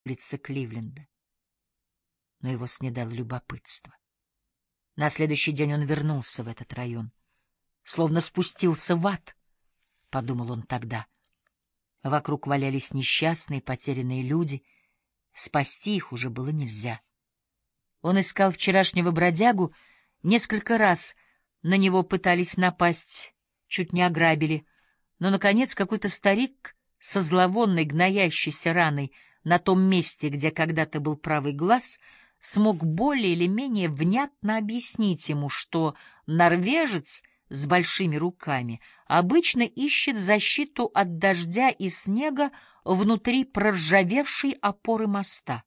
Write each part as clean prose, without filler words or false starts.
улице Кливленда. Но его снедало любопытство. На следующий день он вернулся в этот район. Словно спустился в ад, — подумал он тогда. Вокруг валялись несчастные, потерянные люди. Спасти их уже было нельзя. Он искал вчерашнего бродягу. Несколько раз на него пытались напасть, чуть не ограбили. Но, наконец, какой-то старик со зловонной гноящейся раной на том месте, где когда-то был правый глаз, смог более или менее внятно объяснить ему, что норвежец с большими руками обычно ищет защиту от дождя и снега внутри проржавевшей опоры моста.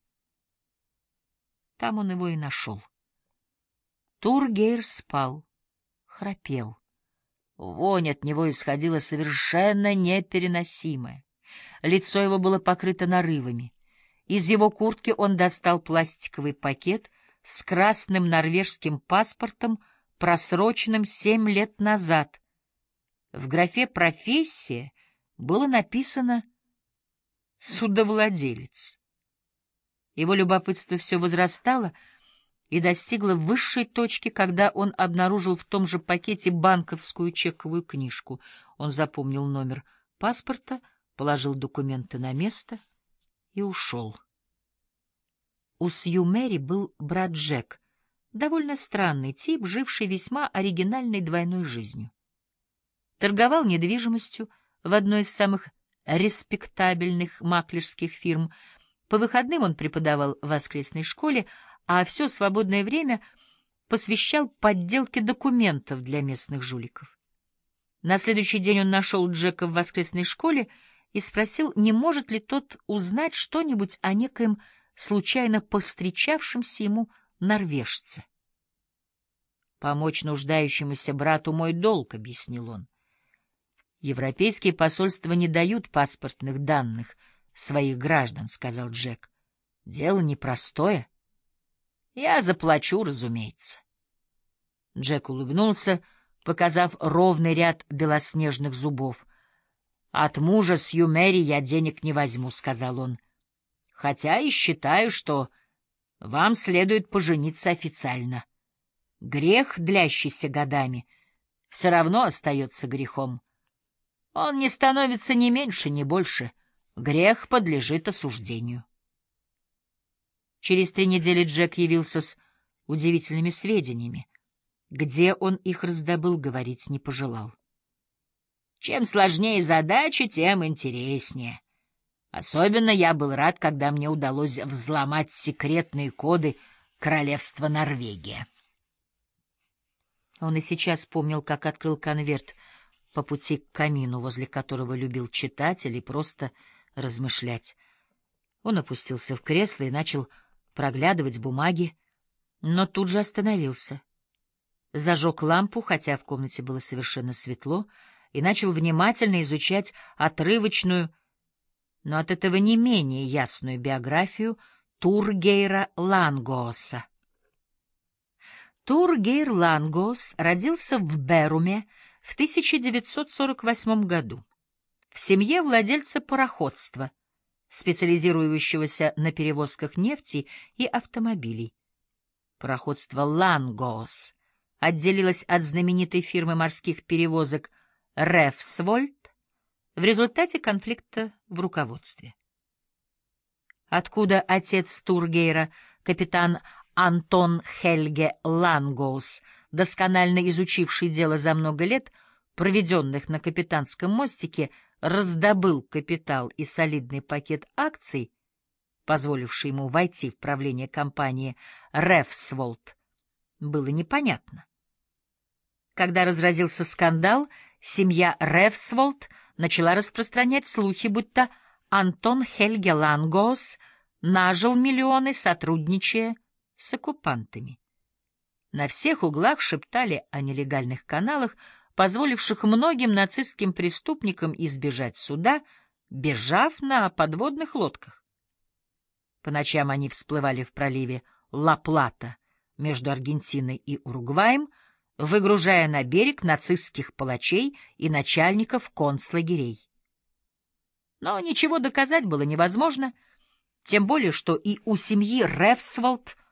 Там он его и нашел. Тургейр спал, храпел. Вонь от него исходила совершенно непереносимая. Лицо его было покрыто нарывами. Из его куртки он достал пластиковый пакет с красным норвежским паспортом, просроченным 7 лет назад. В графе «Профессия» было написано «Судовладелец». Его любопытство все возрастало и достигло высшей точки, когда он обнаружил в том же пакете банковскую чековую книжку. Он запомнил номер паспорта, положил документы на место и ушел. У Сью Мэри был брат Джек, довольно странный тип, живший весьма оригинальной двойной жизнью. Торговал недвижимостью в одной из самых респектабельных маклерских фирм. По выходным он преподавал в воскресной школе, а все свободное время посвящал подделке документов для местных жуликов. На следующий день он нашел Джека в воскресной школе и спросил, не может ли тот узнать что-нибудь о некоем случайно повстречавшемся ему норвежце. «Помочь нуждающемуся брату мой долг», — объяснил он. «Европейские посольства не дают паспортных данных своих граждан», — сказал Джек. «Дело непростое. Я заплачу, разумеется». Джек улыбнулся, показав ровный ряд белоснежных зубов. «От мужа Сью Мэри я денег не возьму», — сказал он. «Хотя и считаю, что вам следует пожениться официально. Грех, длящийся годами, все равно остается грехом. Он не становится ни меньше, ни больше. Грех подлежит осуждению». Через 3 недели Джек явился с удивительными сведениями. Где он их раздобыл, говорить не пожелал. «Чем сложнее задача, тем интереснее. Особенно я был рад, когда мне удалось взломать секретные коды королевства Норвегия». Он и сейчас помнил, как открыл конверт по пути к камину, возле которого любил читать или просто размышлять. Он опустился в кресло и начал проглядывать бумаги, но тут же остановился. Зажег лампу, хотя в комнате было совершенно светло, и начал внимательно изучать отрывочную, но от этого не менее ясную биографию Тургейра Лангоса. Тургейр Лангос родился в Беруме в 1948 году в семье владельца пароходства, специализирующегося на перевозках нефти и автомобилей. Пароходство «Лангос» отделилось от знаменитой фирмы морских перевозок «Рефсвольд» в результате конфликта в руководстве. Откуда отец Тургейра, капитан Антон Хельге Лангоус, досконально изучивший дело за много лет, проведенных на капитанском мостике, раздобыл капитал и солидный пакет акций, позволивший ему войти в правление компании «Рефсвольд», было непонятно. Когда разразился скандал, семья Рефсвольд начала распространять слухи, будто Антон Хельге Лангоус нажил миллионы, сотрудничая с оккупантами. На всех углах шептали о нелегальных каналах, позволивших многим нацистским преступникам избежать суда, бежав на подводных лодках. По ночам они всплывали в проливе Ла-Плата между Аргентиной и Уругваем, выгружая на берег нацистских палачей и начальников концлагерей. Но ничего доказать было невозможно. Тем более, что и у семьи Ревсволд